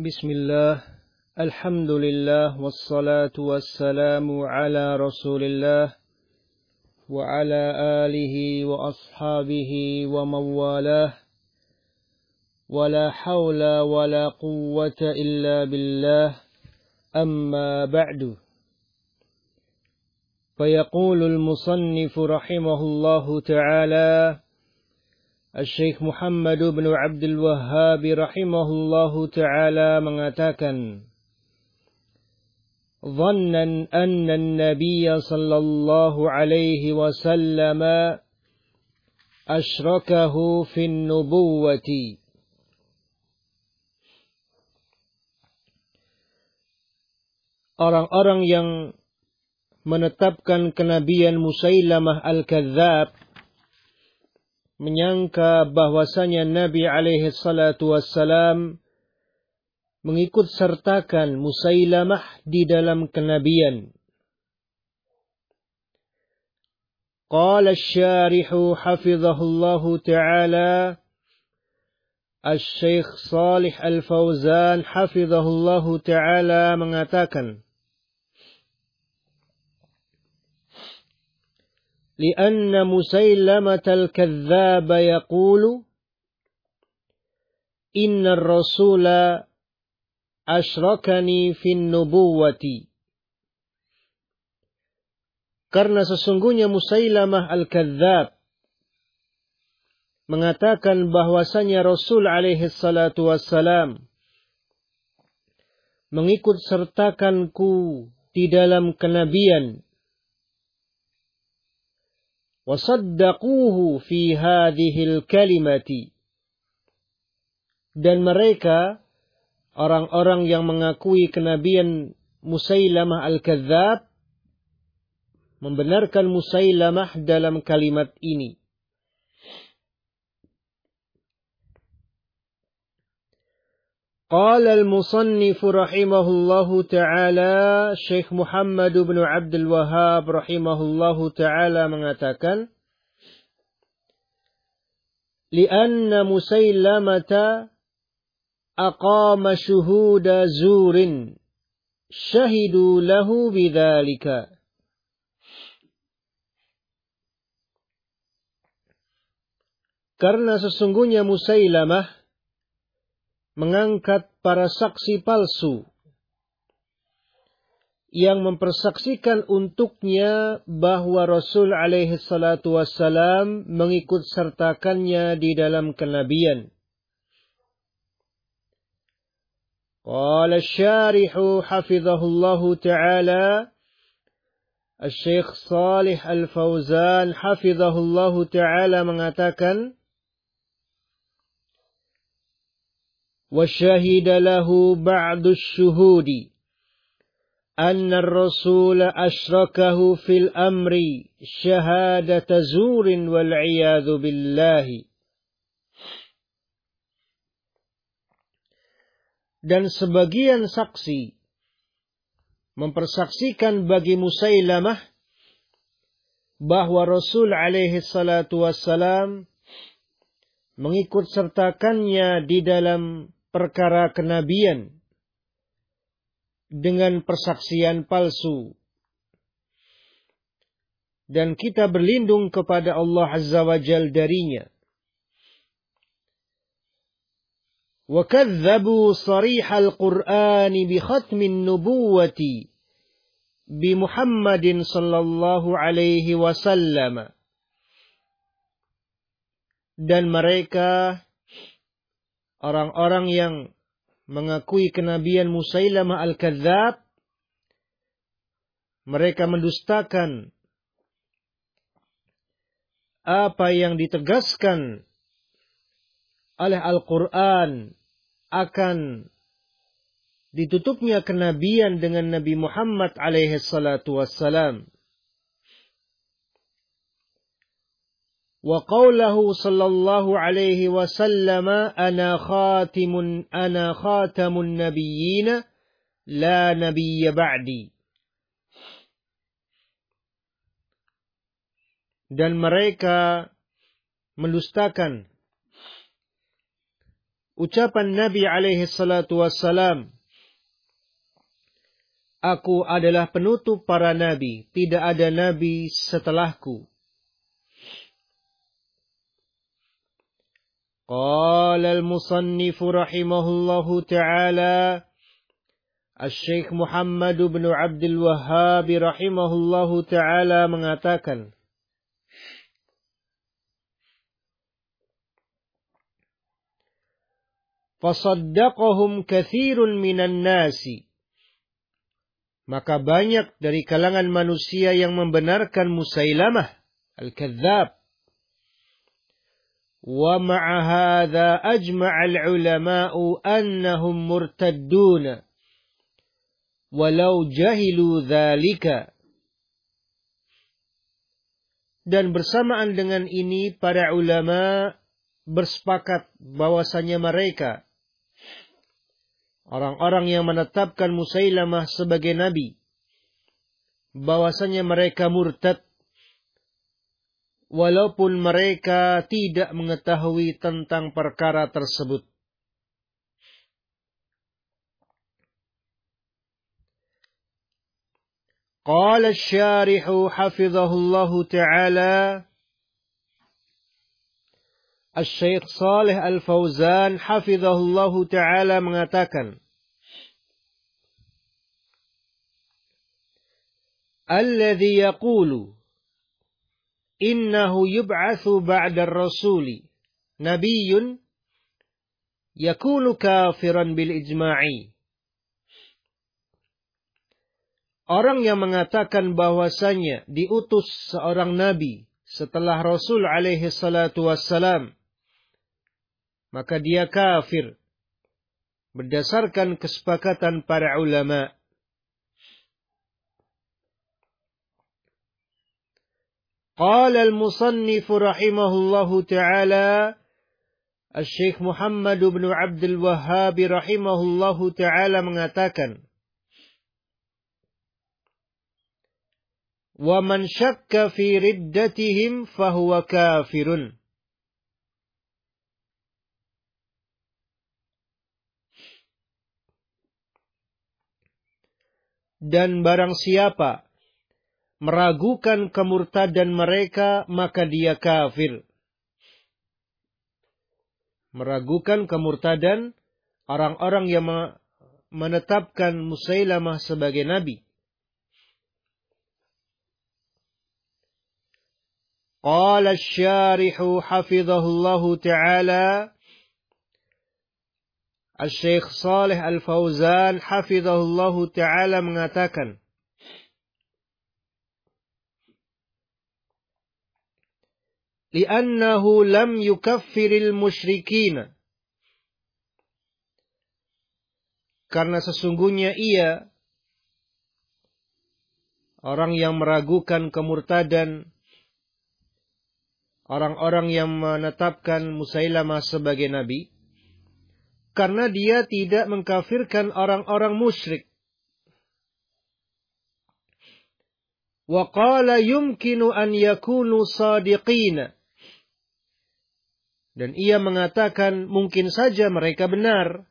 Bismillah, alhamdulillah, wassalatu wassalamu ala rasulillah, wa ala alihi wa ashabihi wa mawalah, wa la hawla wa la quwwata illa billah, amma ba'du. Fayaqulul musannifu rahimahullahu ta'ala, Syekh Muhammad bin Abdul Wahhab rahimahullahu ta'ala mengatakan, Dhannan anna an-nabiy sallallahu alaihi wasallam asyrakahu fin nubuwwati. Orang-orang yang menetapkan kenabian Musailamah al-Kadzdzab menyangka bahwasanya Nabi alaihi salatu wassalam mengikut sertakan Musailamah di dalam kenabian. Qala asy-syarihu hafizahullahu ta'ala, Asy-Syaikh Shalih Al-Fauzan hafizahullahu ta'ala mengatakan, لأن مسيلمة الكذاب يقول إن الرسول أشركني في النبوة. Karena sesungguhnya Musailamah al-Kadzdzab mengatakan bahwasanya Rasul alaihi salatu wassalam mengikut sertakanku di dalam kenabian. وَصَدَّقُوهُ فِي هَذِهِ الْكَلِمَةِ. Dan mereka, orang-orang yang mengakui kenabian Musailamah al-Kadzdzab, membenarkan Musailamah dalam kalimat ini. Qala al-musannif rahimahullahu ta'ala, Syekh Muhammad bin Abdul Wahhab rahimahullahu ta'ala mengatakan, Lianna Musailamata aqama syuhuda zurin syahidu lahu bidzalika. Karena sesungguhnya Musailamah mengangkat para saksi palsu yang mempersaksikan untuknya bahwa Rasul alaihi salatu wassalam mengikut sertakannya di dalam kenabian. Qala asy-syarihu hafizahullahu ta'ala, Asy-Syaikh Shalih Al-Fauzan hafizahullahu ta'ala mengatakan, وَشَهِدَ لَهُ بَعْضُ الشُّهُودِ أَنَّ الرَّسُولَ أَشْرَكَهُ فِي الْأَمْرِ شَهَادَةَ زُورٍ وَالْعِيَاذُ بِاللَّهِ. Dan sebagian saksi mempersaksikan bagi Musailamah bahwa Rasul alaihi salatu wassalam mengikut sertakannya di dalam perkara kenabian dengan persaksian palsu. Dan kita berlindung kepada Allah Azza wa Jal darinya. Wa kadzdzabu sharihal Qur'ani bi khatmin nubuwati bi Muhammadin sallallahu alaihi wasallam. Dan mereka, orang-orang yang mengakui kenabian Musailamah al-Kadzdzab, mereka mendustakan apa yang ditegaskan oleh Al-Quran akan ditutupnya kenabian dengan Nabi Muhammad alaihi salatu wassalam. Wa qawlahu sallallahu alaihi wasallam, ana khatamun nabiyyin la nabiyya ba'di. Dan mereka mendustakan ucapan Nabi alaihi salatu wassalam, aku adalah penutup para nabi, tidak ada nabi setelahku. Qala al-musannif rahimahullahu ta'ala, Asy-Syaikh Muhammad bin Abdul Wahhab rahimahullahu ta'ala mengatakan, fasaddaqahum katsirun minan nasi, maka banyak dari kalangan manusia yang membenarkan Musailamah al-Kadzdzab. Wa ma'a hadza ajma'a al-ulama'u annahum murtaddun walau jahilu dzalika. Dan bersamaan dengan ini para ulama bersepakat bahwasanya mereka, orang-orang yang menetapkan Musailamah sebagai nabi, bahwasanya mereka murtad walaupun mereka tidak mengetahui tentang perkara tersebut. Qala asy-syarih hafizahullahu ta'ala, Asy-Syaikh Shalih Al-Fauzan hafizahullahu ta'ala mengatakan, alladzi yaqulu innahu yub'atsu ba'da ar-rasuli nabiyyun yakunu kafiran bil ijma'i. Orang yang mengatakan bahwasanya diutus seorang nabi setelah Rasul alaihi salatu wassalam, maka dia kafir berdasarkan kesepakatan para ulama. Qala al-musannif rahimahullahu ta'ala, Asy-Syaikh Muhammad bin Abdul Wahhab rahimahullahu ta'ala mengatakan, wa man syakka fi riddatihim fahuwa kafirun. Dan barang siapa meragukan kemurtadan mereka, maka dia kafir. Meragukan kemurtadan orang-orang yang menetapkan Musailamah sebagai nabi. Qala asy-syarih hafizahullahu ta'ala, Asy-Syaikh Shalih Al-Fauzan hafizahullahu ta'ala mengatakan, li'annahu lam yukaffiril musyrikin, karena sesungguhnya ia, orang yang meragukan kemurtadan orang-orang yang menetapkan Musailamah sebagai nabi, karena dia tidak mengkafirkan orang-orang musyrik. Wa qala yumkinu an yakunu sadiqina, dan ia mengatakan mungkin saja mereka benar.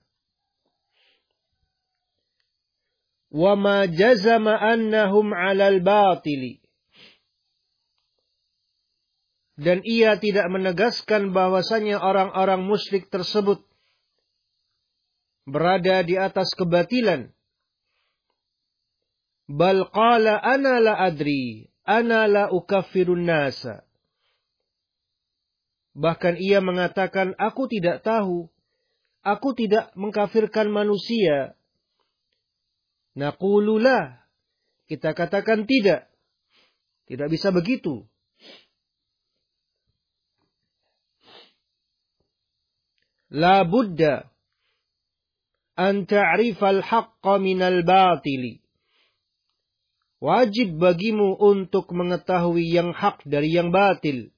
Wa ma jazama annahum 'alal batili, dan ia tidak menegaskan bahwasanya orang-orang musyrik tersebut berada di atas kebatilan. Bal qala ana la adri, ana la ukaffirun nasa. Bahkan ia mengatakan, aku tidak tahu, aku tidak mengkafirkan manusia. Naqulu la, kita katakan tidak. Tidak bisa begitu. La budda an ta'rifal haqqa minal batili. Wajib bagimu untuk mengetahui yang hak dari yang batil.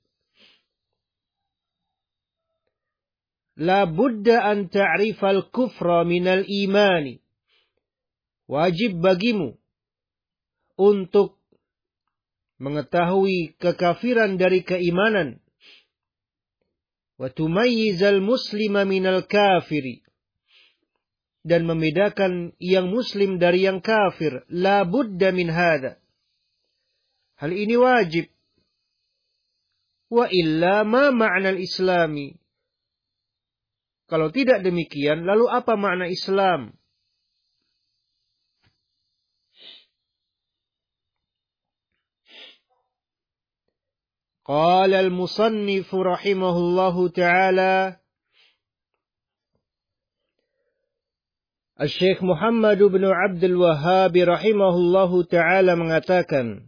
La budda an ta'rifal kufra minal imani. Wajib bagimu untuk mengetahui kekafiran dari keimanan. wa tumayyizal muslima minal kafiri, dan membedakan yang muslim dari yang kafir. La budda min hadha. Hal ini wajib. Wa illa ma ma'na al-islami. Kalau tidak demikian, lalu apa makna Islam? Qala al-musannif rahimahullahu ta'ala, Syekh Muhammad bin Abdul Wahhab rahimahullahu ta'ala mengatakan,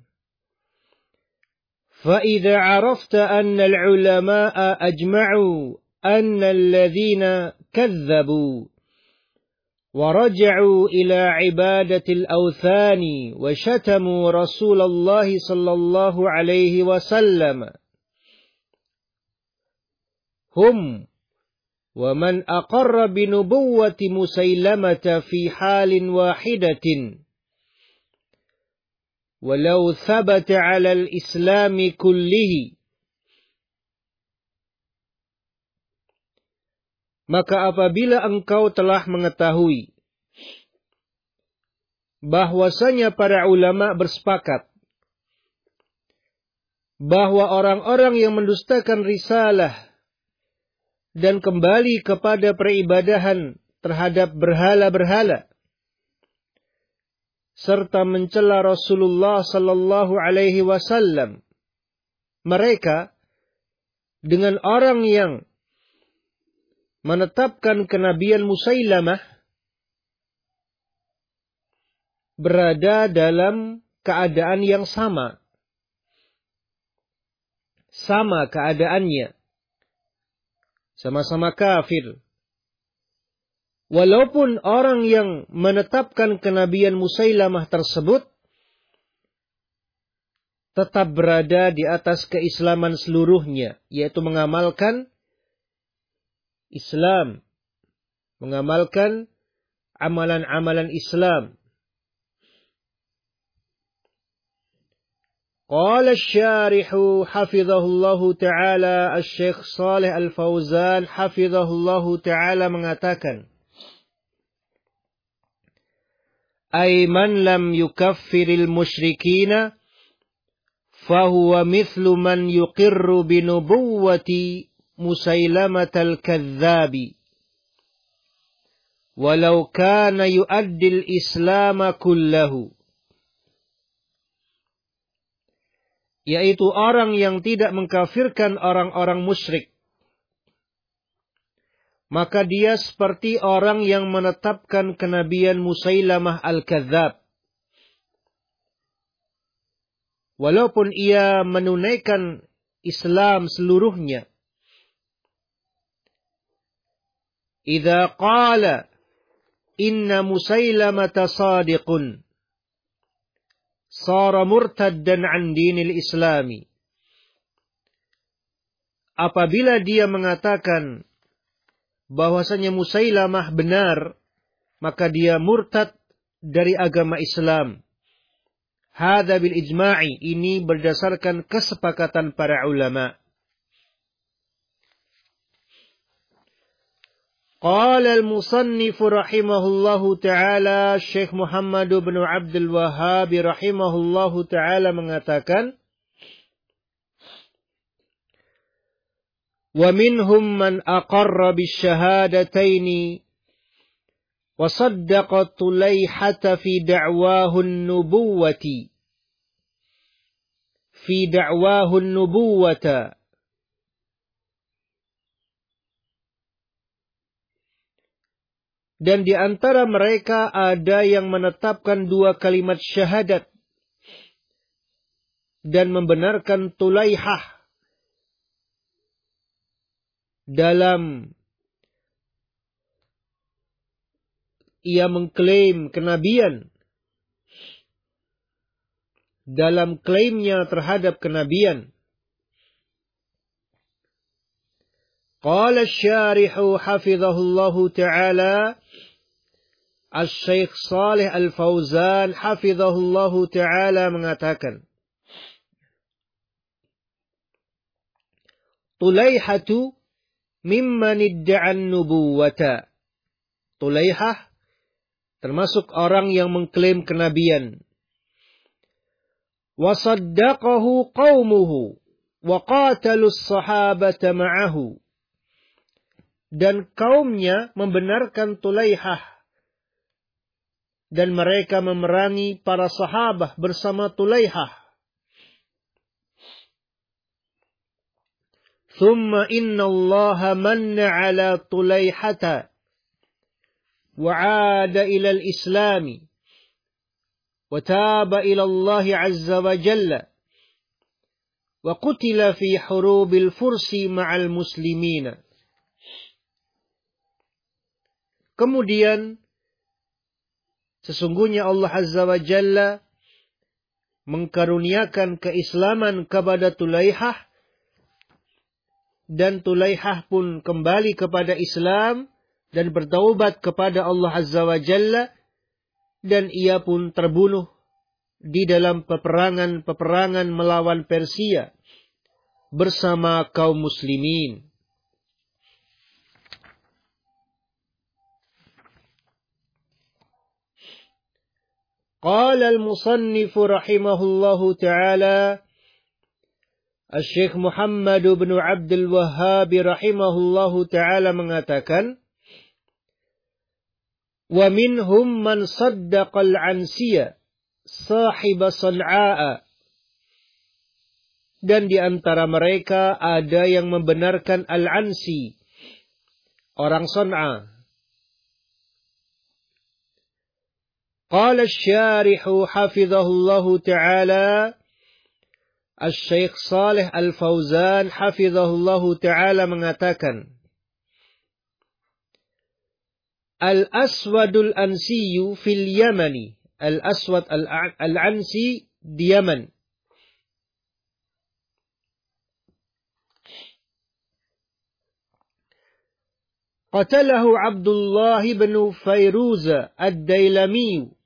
فَإِذَا عَرَفْتَ أَنَّ الْعُلَمَاءَ أَجْمَعُوا أَنَّ الَّذِينَ كَذَّبُوا وَرَجَعُوا إِلَى عِبَادَةِ الْأَوْثَانِ وَشَتَمُوا رَسُولَ اللَّهِ صَلَّى اللَّهُ عَلَيْهِ وَسَلَّمَ هُمْ وَمَنْ أَقَرَّ بِنُبُوَّةِ مُسَيْلَمَةَ فِي حَالٍ وَاحِدَةٍ وَلَوْ ثَبَتَ عَلَى الْإِسْلَامِ كُلِّهِ. Maka apabila engkau telah mengetahui bahwasanya para ulama bersepakat bahwa orang-orang yang mendustakan risalah dan kembali kepada peribadahan terhadap berhala-berhala serta mencela Rasulullah sallallahu alaihi wasallam, mereka dengan orang yang menetapkan kenabian Musailamah berada dalam keadaan yang sama. Sama keadaannya. Sama-sama kafir. Walaupun orang yang menetapkan kenabian Musailamah tersebut tetap berada di atas keislaman seluruhnya, yaitu mengamalkan Islam, mengamalkan amalan-amalan Islam. Qala asy-syarih hafizahullahu ta'ala, Asy-Syaikh Shalih Al-Fauzan hafizahullahu ta'ala mengatakan, ay man lam yukaffiril musyrikina fahuwa mithlu man yuqirru binubuwwati Musailamatal kadzabi walau kana yu'addil islama kullahu. Yaitu orang yang tidak mengkafirkan orang-orang musyrik, maka dia seperti orang yang menetapkan kenabian Musailamah al-Kadzab. Walaupun ia menunaikan Islam seluruhnya. Idza qala inna Musailamata sadiqun sara murtaddan an dinil islami. Apabila dia mengatakan bahwasanya Musailamah benar, maka dia murtad dari agama Islam. Hadza bil ijma'i, ini berdasarkan kesepakatan para ulama. Qala al-musannif rahimahullahu ta'ala, Syekh Muhammad bin Abdul Wahhab rahimahullahu ta'ala mengatakan, wa minhum man aqarra bisyahadataini wa saddaqa Tulaihata fi da'wahu an-nubuwwati dan di antara mereka ada yang menetapkan 2 kalimat syahadat dan membenarkan Tulaihah dalam ia mengklaim kenabian, dalam klaimnya terhadap kenabian. Qala asy-syarih hafizahullahu ta'ala, Asy-Syaikh Shalih Al-Fauzan hafizahullahu ta'ala mengatakan, Tulaihatu mimman idda'an nubuwata. Tulaihah termasuk orang yang mengklaim kenabian. Wa saddaqahu qaumuhu wa qatalus sahabata ma'ahu. Dan kaumnya membenarkan Tulaihah dan mereka memerangi para sahabat bersama Tulaihah. Thumma inna Allah manna ala Tulaihata wa 'ada ila al-islami wa taba ila Allah 'azza wa jalla wa qutila fi hurubil fursi ma'al muslimina. Kemudian sesungguhnya Allah Azza wa Jalla mengkaruniakan keislaman kepada Tulaihah dan Tulaihah pun kembali kepada Islam dan bertaubat kepada Allah Azza wa Jalla dan ia pun terbunuh di dalam peperangan melawan Persia bersama kaum muslimin. Qala al-musannif rahimahullahu ta'ala, Syekh Muhammad bin Abdul Wahhab rahimahullahu ta'ala mengatakan, wa minhum man saddaqa al-Ansiyya sahib San'a. Dan di antara mereka ada yang membenarkan Al-Ansi, orang San'a. Qala asy-syarih hafizahullahu ta'ala, Asy-Syaikh Shalih Al-Fauzan hafizahullahu ta'ala mengatakan, Al-Aswadul Ansiyu fil Yamani. Al-Aswad Al-Ansi di Yaman. Qatalahu Abdullah bin Fayruz Ad-Dailami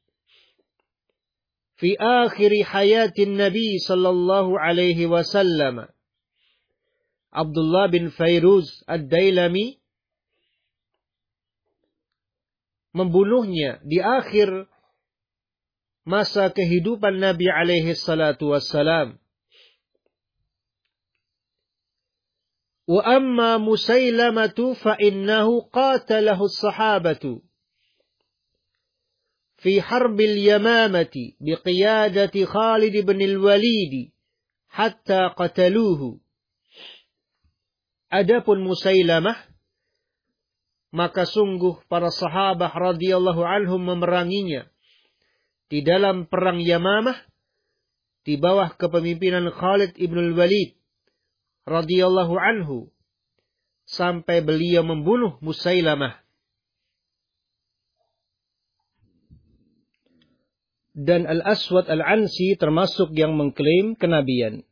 fi akhir hayatin Nabi sallallahu alaihi wasallam. Abdullah bin Fayruz Ad-Dailami membunuhnya di akhir masa kehidupan Nabi alaihi salatu wassalam. Wa amma Musailamatu fa innahu qatalahu as-sahabatu fi harbil Yamamati biqiyadati Khalid bin al-Walid hatta qataluhu. Adapun Musailamah, maka sungguh para sahabat radhiyallahu anhum memeranginya di dalam perang Yamamah di bawah kepemimpinan Khalid ibn al-Walid radhiyallahu anhu sampai beliau membunuh Musailamah. Dan Al-Aswad Al-Ansi termasuk yang mengklaim kenabian.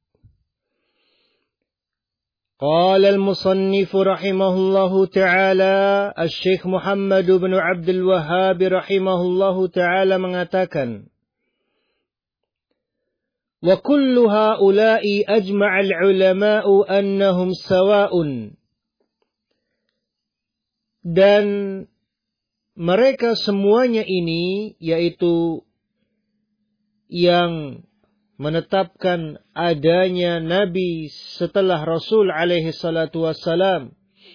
Qala al-musannif rahimahullahu ta'ala, Asy-Syaikh Muhammad bin Abdul Wahhab rahimahullahu ta'ala mengatakan, wa kullu haula'i ajma'a al-ulama'u annahum sawa'un. Dan mereka semuanya ini, yaitu yang menetapkan adanya Nabi setelah Rasul alaihi salatu wassalam,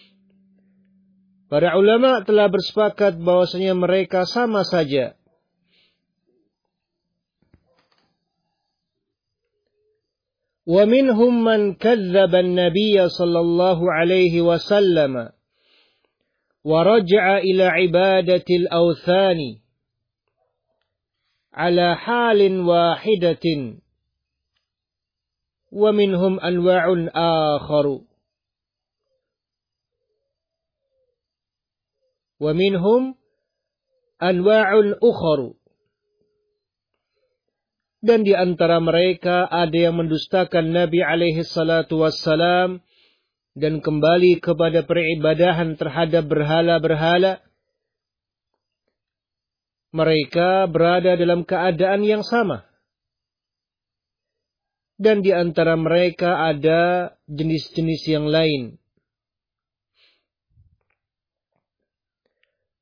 para ulama telah bersepakat bahwasanya mereka sama saja. Wa minhum man kadzdzaba an-nabiy sallallahu alaihi wasallam wa raja'a ila ibadatil awthani ala halin wahidatin wa minhum anwa'un akharu wa minhum anwa'un ukharu. Dan di antara mereka ada yang mendustakan Nabi alaihi salatu wassalam dan kembali kepada peribadahan terhadap berhala-berhala. Mereka berada dalam keadaan yang sama. Dan di antara mereka ada jenis-jenis yang lain.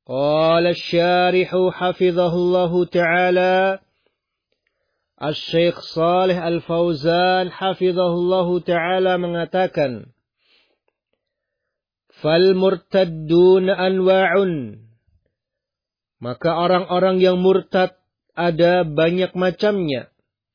Qala asy-syarihu hafizahullahu ta'ala, Asy-Syaikh Shalih Al-Fauzan hafizahullahu ta'ala mengatakan, fal murtaddun anwa'un. Maka orang-orang yang murtad ada banyak macamnya.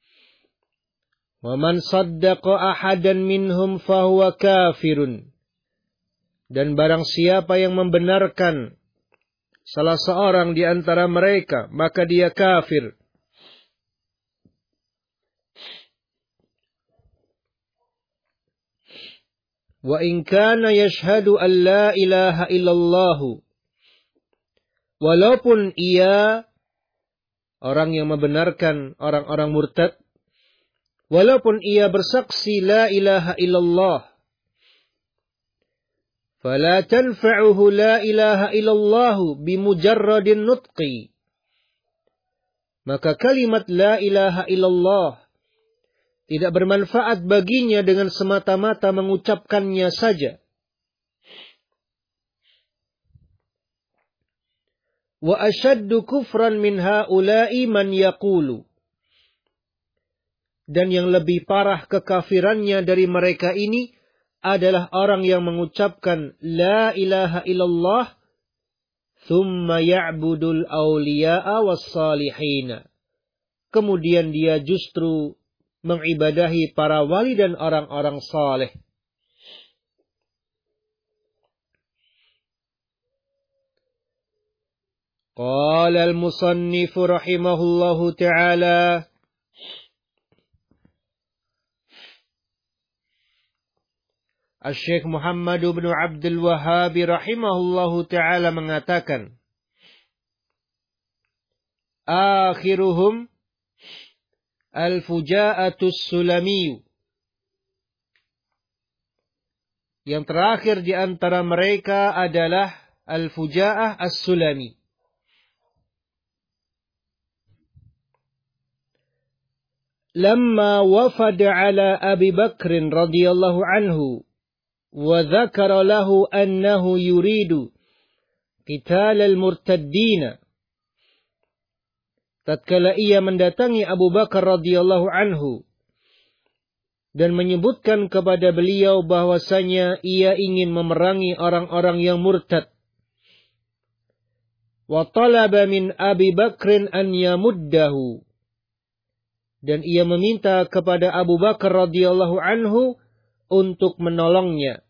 Wa man saddaqa ahadan minhum fahuwa kafirun. Dan barang siapa yang membenarkan salah seorang di antara mereka, maka dia kafir. Wa in kana yashhadu an la ilaha illallah. Walaupun ia, orang yang membenarkan orang-orang murtad, walaupun ia bersaksi la ilaha illallah, fala tanfa'uhu la ilaha illallah bimujarradin nutqi. Maka kalimat la ilaha illallah tidak bermanfaat baginya dengan semata-mata mengucapkannya saja. Wa ashaddu kufran min haula'i man yaqulu. Dan yang lebih parah kekafirannya dari mereka ini adalah orang yang mengucapkan la ilaha illallah thumma ya'budul awliya'a was-salihina. Kemudian dia justru mengibadahi para wali dan orang-orang saleh. Qala al-musannif rahimahullahu ta'ala, Asy-Syaikh Muhammad bin Abdul Wahhab rahimahullahu ta'ala mengatakan, akhiruhum al-Fuja'atus Sulami. Yang terakhir di antara mereka adalah Al-Fuja'ah As-Sulami. Lamma wafada ala Abi Bakr radhiyallahu anhu wa dzakara lahu annahu yuridu qital al-murtaddin. Tatkala ia mendatangi Abu Bakar radhiyallahu anhu dan menyebutkan kepada beliau bahwasanya ia ingin memerangi orang-orang yang murtad. Wa talaba min Abi Bakr an yamuddahu. Dan ia meminta kepada Abu Bakar radhiyallahu anhu untuk menolongnya.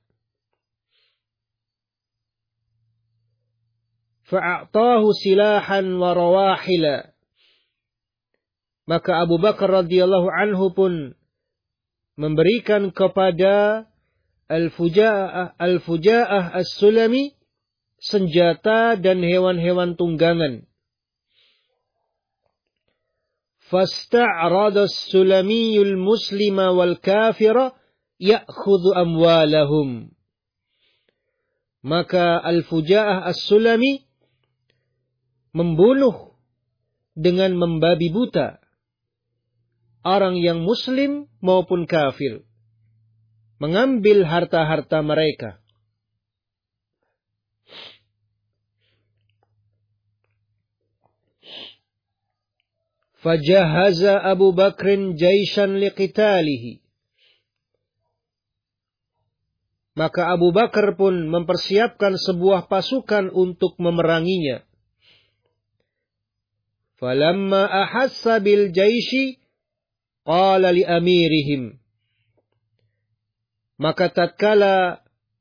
Fa'atahu silahan wa rawahila. Maka Abu Bakar radhiyallahu anhu pun memberikan kepada Al-Fuja'ah As-Sulami senjata dan hewan-hewan tunggangan. Fasta'rada as-Sulamiyul muslima wal kafira ya'khudhu amwalahum. Maka Al-Fuja'ah As-Sulami membunuh dengan membabi buta orang yang muslim maupun kafir, mengambil harta-harta mereka. Fajahaza Abu Bakrin jaishan liqitalihi. Maka Abu Bakar pun mempersiapkan sebuah pasukan untuk memeranginya. Falamma ahassa bil jaishi qala li amirihim. Maka tatkala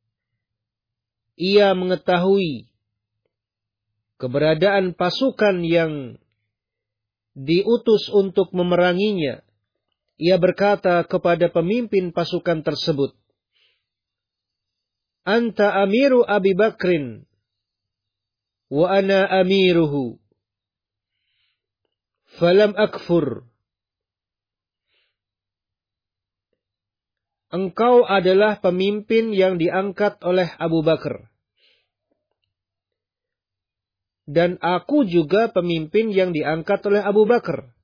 ia mengetahui keberadaan pasukan yang diutus untuk memeranginya, ia berkata kepada pemimpin pasukan tersebut, Anta amiru Abi Bakrin wa ana amiruhu falam akfur. Engkau adalah pemimpin yang diangkat oleh Abu Bakar. Dan aku juga pemimpin yang diangkat oleh Abu Bakar.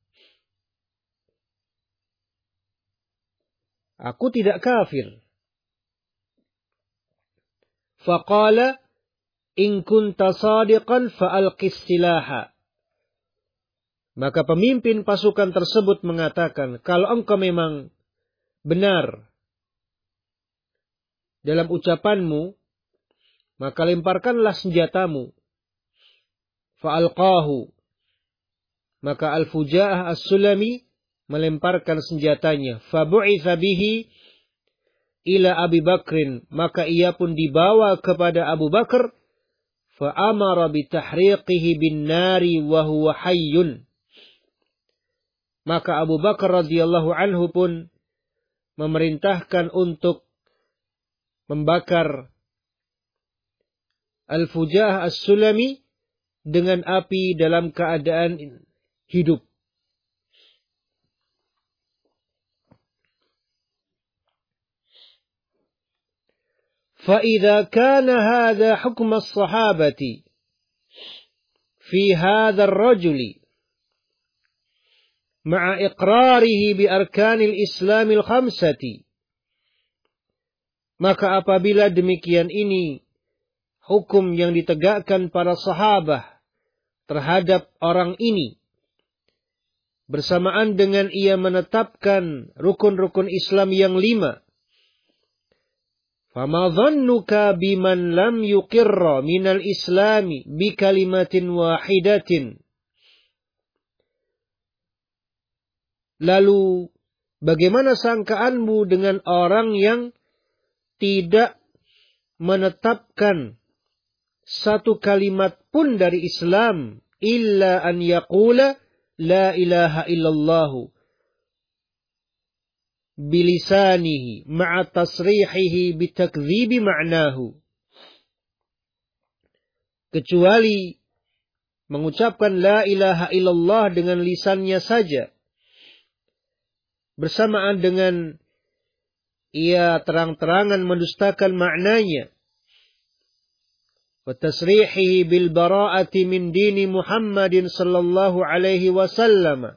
Aku tidak kafir. Faqala in kunta sadiqan fa'alqis silaha. Maka pemimpin pasukan tersebut mengatakan, kalau engkau memang benar dalam ucapanmu, maka lemparkanlah senjatamu. Fa'alqahu. Maka Al-Fujaah As-Sulami melemparkan senjatanya. Fabu'itha bihi ila Abi Bakrin. Maka ia pun dibawa kepada Abu Bakar. Fa'amara bitahriqihi bin nari wa huwa hayyun. Maka Abu Bakar radhiyallahu anhu pun memerintahkan untuk membakar Al-Fujaah As-Sulami dengan api dalam keadaan hidup. فَإِذَا كَانَ هَذَا حُكْمَ الصَّحَابَةِ فِي هَذَا الرَّجُلِ مَعَ إِقْرَارِهِ بِأَرْكَانِ الْإِسْلَامِ الْخَمْسَةِ. Maka apabila demikian ini hukum yang ditegakkan para sahabat terhadap orang ini, bersamaan dengan ia menetapkan rukun-rukun Islam yang 5. Fama dhannuka biman lam yuqirra minal islami bi kalimatin wahidatin. Lalu bagaimana sangkaanmu dengan orang yang tidak menetapkan satu kalimat pun dari Islam, illa an yaqula la ilaha illallah bilisanihi ma'a tasrihihi bitakdzibi ma'nahu. Kecuali mengucapkan la ilaha illallah dengan lisannya saja, bersamaan dengan ia terang-terangan mendustakan maknanya. وتصريحه بالبراءة من دين محمد صلى الله عليه وسلم.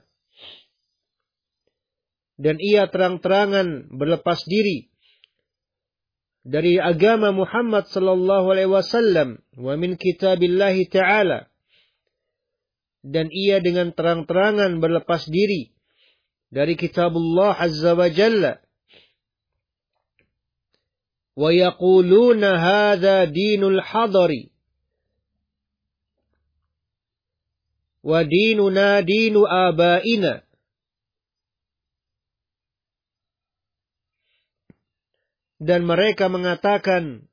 Dan ia terang-terangan berlepas diri dari agama Muhammad sallallahu alaihi wasallam, wa min kitabillah ta'ala. Dan ia dengan terang-terangan berlepas diri dari kitabullah azza wa jalla. وَيَقُولُونَ هَذَا دِينُ الْحَضَرِ وَدِينُنَا دِينُ آبَائِنَا. Dan mereka mengatakan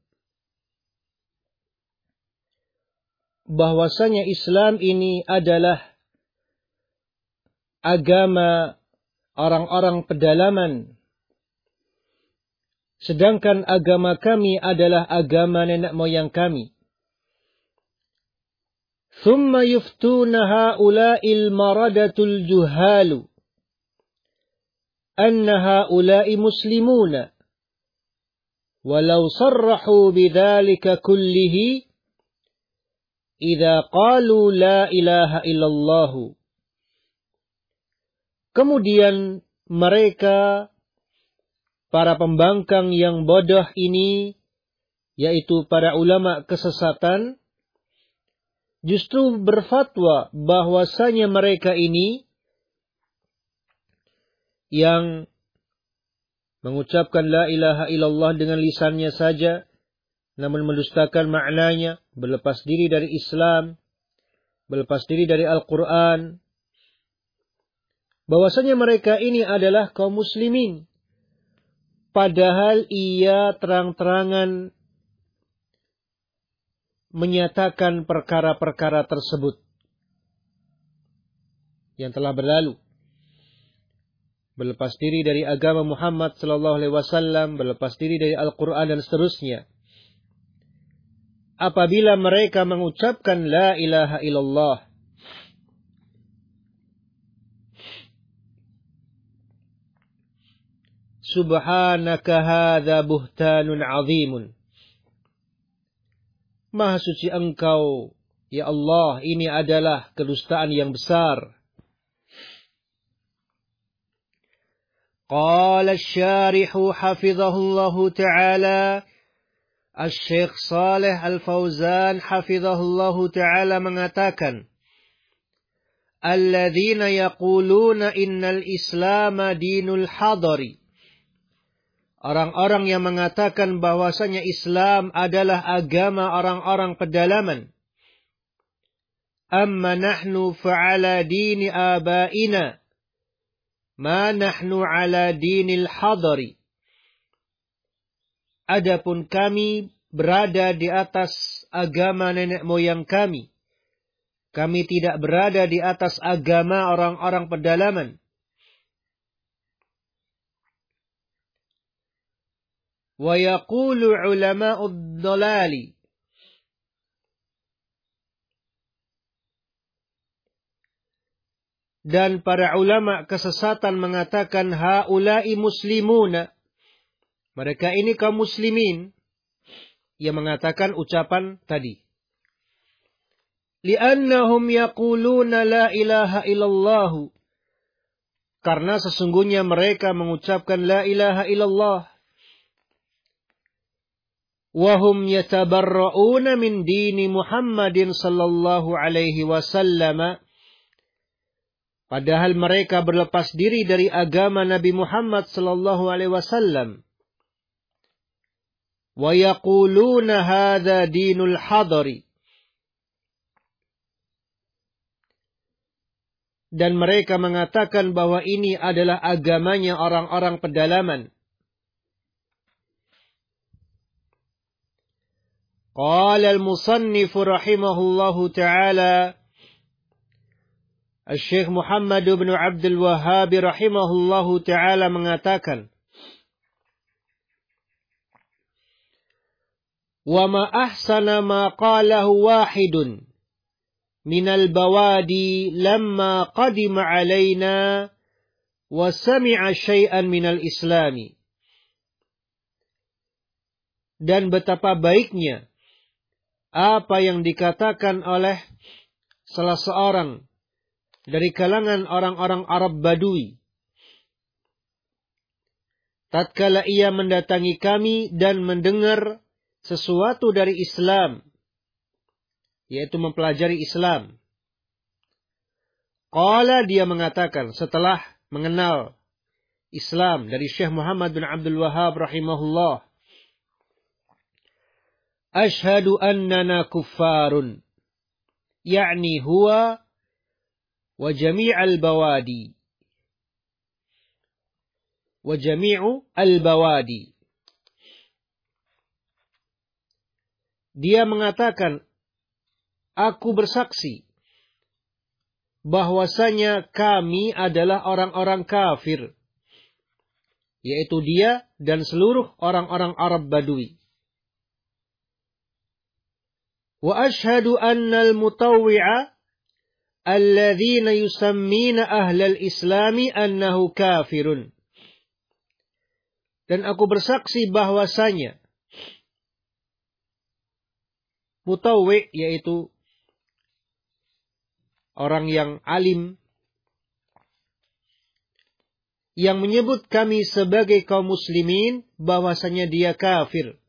bahwasanya Islam ini adalah agama orang-orang pedalaman, sedangkan agama kami adalah agama nenek moyang kami. ثُمَّ يُفْتُونَ هَؤُلَاءِ الْمَرَدَةُ الْجُهَّالُ أَنَّ هَؤُلَاءِ مُسْلِمُونَ وَلَوْ صَرَّحُوا بِذَلِكَ كُلِّهِ إِذَا قَالُوا لَا إِلَهَ إِلَّا اللَّهُ. Kemudian mereka, para pembangkang yang bodoh ini, yaitu para ulama kesesatan, justru berfatwa bahwasanya mereka ini yang mengucapkan la ilaha illallah dengan lisannya saja, namun mendustakan maknanya, berlepas diri dari Islam, berlepas diri dari Al-Quran, bahwasanya mereka ini adalah kaum muslimin. Padahal ia terang-terangan menyatakan perkara-perkara tersebut yang telah berlalu. Berlepas diri dari agama Muhammad sallallahu alaihi wasallam, berlepas diri dari Al-Quran dan seterusnya. Apabila mereka mengucapkan la ilaha illallah, subhanaka hadza buhtanun azimun. Maha suci engkau, ya Allah, ini adalah kedustaan yang besar. Qala asy-syarih hafizahullahu ta'ala Asy-Syaikh Shalih Al-Fauzan hafizahullahu ta'ala mengatakan, Alladzina yaquluna innal islama dinul hadari. Orang-orang yang mengatakan bahwasanya Islam adalah agama orang-orang pedalaman. Amma nahnu fa'ala dini abaina. Ma nahnu ala dinil hadari. Adapun kami berada di atas agama nenek moyang kami. Kami tidak berada di atas agama orang-orang pedalaman. Wa yaqulu ulama'ud dhalali. Dan para ulama kesesatan mengatakan haula'i muslimuna. Mereka ini kaum muslimin yang mengatakan ucapan tadi. Li'annahum yaquluna la ilaha illallah. Karena sesungguhnya mereka mengucapkan la ilaha illallah. Wahum yatabarra'una min dini Muhammadin sallallahu alaihi wasallam. Padahal mereka berlepas diri dari agama Nabi Muhammad sallallahu alaihi wasallam. Wa yaquluna hadza dinul hadari. Dan mereka mengatakan bahwa ini adalah agamanya orang-orang pedalaman. Qala al-musannif rahimahullahu ta'ala, Syekh Muhammad bin Abdul Wahhab rahimahullahu ta'ala mengatakan, wa ma ahsana ma qalahu wahidun minal bawadi lamma qadima alaina wa sami'a syai'an minal islami. Dan betapa baiknya apa yang dikatakan oleh salah seorang dari kalangan orang-orang Arab Badui. Tatkala ia mendatangi kami dan mendengar sesuatu dari Islam, yaitu mempelajari Islam. Qala, dia mengatakan setelah mengenal Islam dari Syekh Muhammad bin Abdul Wahhab rahimahullah, Ashhadu annana kuffarun, yakni huwa wa jami'al bawadi. Wa jami'u al-bawadi. Dia mengatakan, aku bersaksi bahwasanya kami adalah orang-orang kafir, yaitu dia dan seluruh orang-orang Arab Badui. Wa ashhadu annal mutawwi'a alladzina yusammina ahlal islami annahu kafirun. Dan aku bersaksi bahwasanya mutawwi, yaitu orang yang alim, yang menyebut kami sebagai kaum muslimin, bahwasanya dia kafir.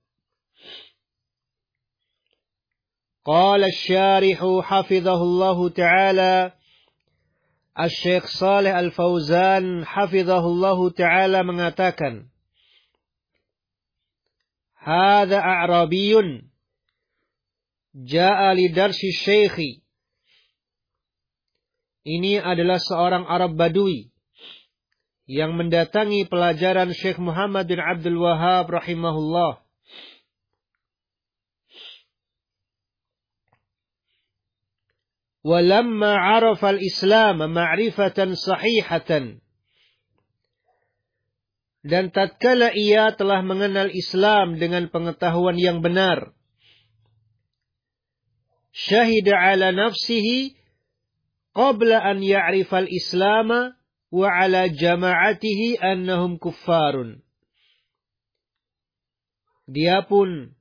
Qala asy-syarihu hafizahullahu ta'ala, Asy-Syaikh Shalih Al-Fauzan hafizahullahu ta'ala mengatakan, hadza a'rabiyyun ja'a li darsi syaikhi. Ini adalah seorang Arab Badui yang mendatangi pelajaran Syekh Muhammad bin Abdul Wahhab rahimahullah. Walamma 'arafa al-Islam ma'rifatan sahihatan. Dan tatkala ia telah mengenal Islam dengan pengetahuan yang benar, syahida 'ala nafsihi qabla an ya'rifa al-Islam wa 'ala jama'atihi annahum kuffarun. Dia pun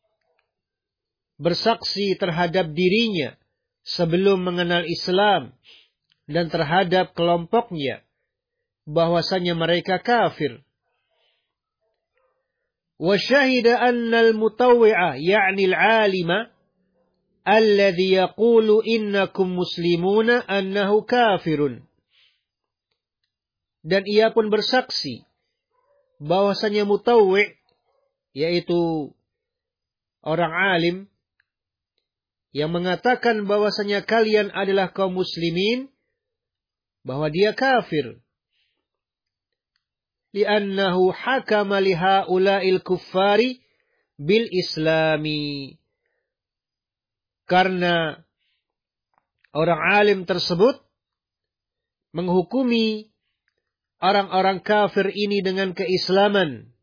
bersaksi terhadap dirinya sebelum mengenal Islam dan terhadap kelompoknya bahwasanya mereka kafir. Wa syahida anna al-mutawwi'a ya'ni al-'alima alladhi yaqulu innakum muslimuna annahu kafirun. Dan ia pun bersaksi bahwasanya mutawwi', yaitu orang alim yang mengatakan bahwasanya kalian adalah kaum muslimin, bahwa dia kafir. Li'annahu hakama li ha'ula'il kuffari bil islami. Karena orang alim tersebut menghukumi orang-orang kafir ini dengan keislaman.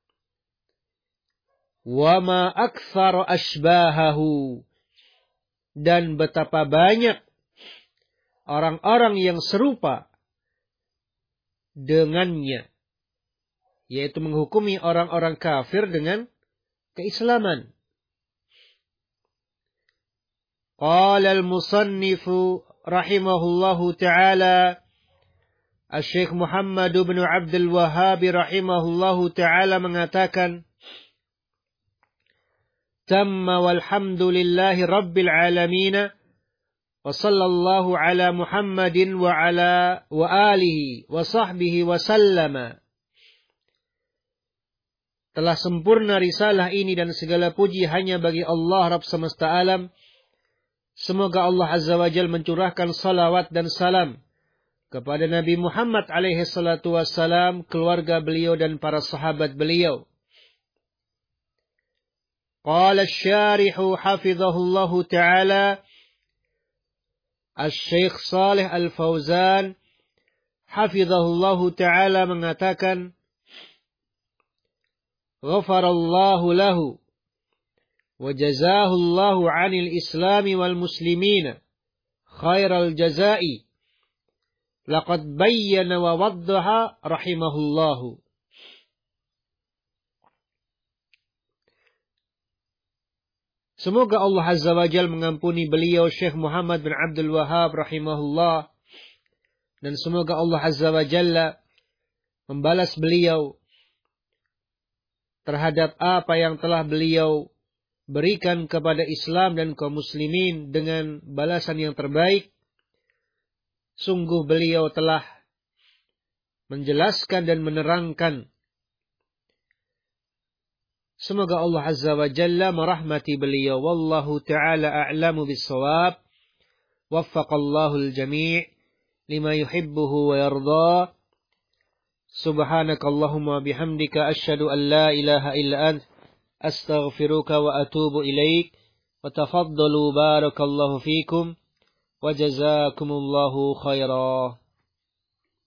Wa ma aktsara asbahahu. Dan betapa banyak orang-orang yang serupa dengannya, yaitu menghukumi orang-orang kafir dengan keislaman. Qala al-musannifu rahimahullahu ta'ala, Asy-Syaikh Muhammad bin Abdul Wahhab rahimahullahu ta'ala mengatakan, tamma walhamdulillahi rabbil alamin wa sallallahu ala Muhammadin wa ala wa alihi wa sahbihi wa sallama. Telah sempurna risalah ini dan segala puji hanya bagi Allah Rabb semesta alam. Semoga Allah Azza wa Jalla mencurahkan salawat dan salam kepada Nabi Muhammad alaihi salatu wassalam, keluarga beliau dan para sahabat beliau. Qala asy-syarihu hafizahullahu ta'ala, Asy-Syaikh Shalih Al-Fauzan hafizahullahu ta'ala mengatakan, ghafarallahu lahu wa jazahullahu 'anil islami wal muslimina khairal jazai laqad bayyana wa waddaha rahimahullahu. Semoga Allah Azza wa Jalla mengampuni beliau Syekh Muhammad bin Abdul Wahhab rahimahullah, dan semoga Allah Azza wa Jalla membalas beliau terhadap apa yang telah beliau berikan kepada Islam dan kaum muslimin dengan balasan yang terbaik. Sungguh beliau telah menjelaskan dan menerangkan. Semoga Allah Azza wa Jalla merahmati beliau. Wallahu ta'ala a'lamu bis-shawab. Waffaqallahu al-jami' lima yuhibbuhu wa yarda. Subhanakallahumma bihamdika asyhadu an la ilaha illa ant astaghfiruka wa atubu ilaik. Wa tafaddalu barakallahu fikum wa jazakumullahu khairan.